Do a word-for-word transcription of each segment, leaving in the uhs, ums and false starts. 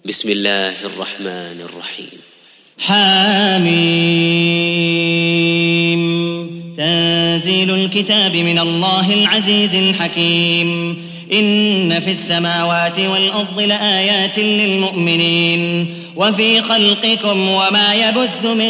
بسم الله الرحمن الرحيم. حاميم. تنزيل الكتاب من الله العزيز الحكيم. إن في السماوات والأرض لآيات للمؤمنين وفي خلقكم وما يبث من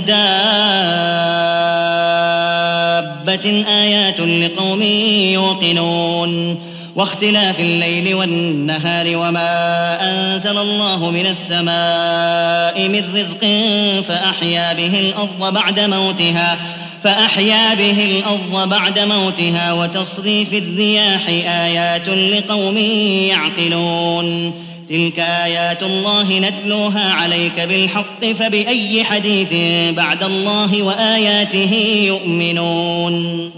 دابة آيات لقوم يوقنون. واختلاف الليل والنهار وما أنزل الله من السماء من رزق فأحيا به الأرض بعد موتها فأحيا به الأرض بعد موتها وتصريف الرياح آيات لقوم يعقلون. تلك آيات الله نتلوها عليك بالحق فبأي حديث بعد الله وآياته يؤمنون.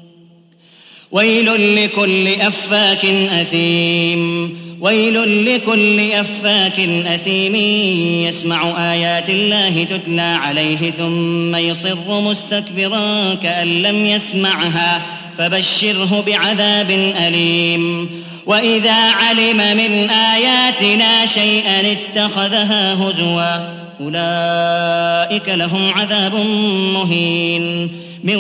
ويل لكل أفاك أثيم. ويل لكل أفاك أثيم يسمع آيات الله تتلى عليه ثم يصر مستكبرا كأن لم يسمعها فبشره بعذاب أليم. وإذا علم من آياتنا شيئا اتخذها هزوا أولئك لهم عذاب مهين من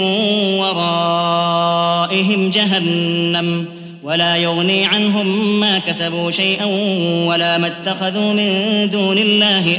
ورائهم جهنم ولا يغني عنهم ما كسبوا شيئا ولا ما اتخذوا من دون الله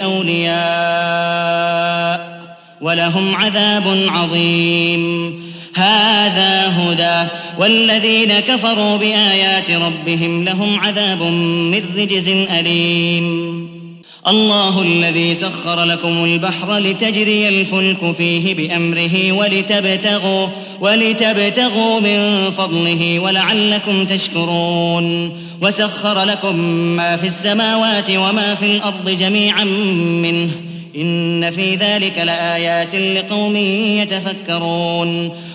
أولياء ولهم عذاب عظيم. هذا هدى والذين كفروا بآيات ربهم لهم عذاب من رجز أليم. الله الذي سخر لكم البحر لتجري الفلك فيه بأمره ولتبتغوا, ولتبتغوا من فضله ولعلكم تشكرون. وسخر لكم ما في السماوات وما في الأرض جميعا منه إن في ذلك لآيات لقوم يتفكرون.